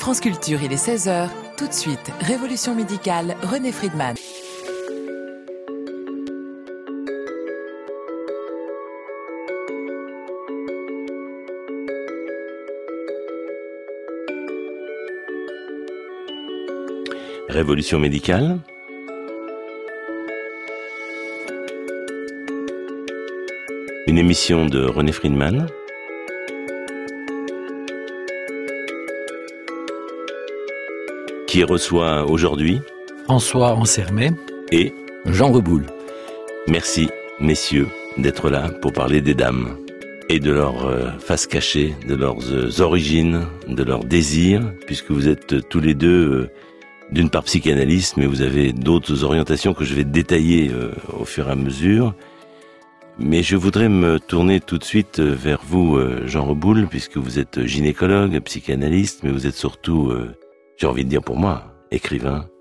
France Culture, il est 16h. Tout de suite, Révolution médicale, René Friedman. Révolution médicale. Une émission de René Friedman. Qui reçoit aujourd'hui François Ansermet et Jean Reboul. Merci, messieurs, d'être là pour parler des dames et de leur face cachée, de leurs origines, de leurs désirs, puisque vous êtes tous les deux d'une part psychanalystes, mais vous avez d'autres orientations que je vais détailler au fur et à mesure. Mais je voudrais me tourner tout de suite vers vous, Jean Reboul, puisque vous êtes gynécologue, psychanalyste, mais vous êtes surtout, j'ai envie de dire pour moi, écrivain,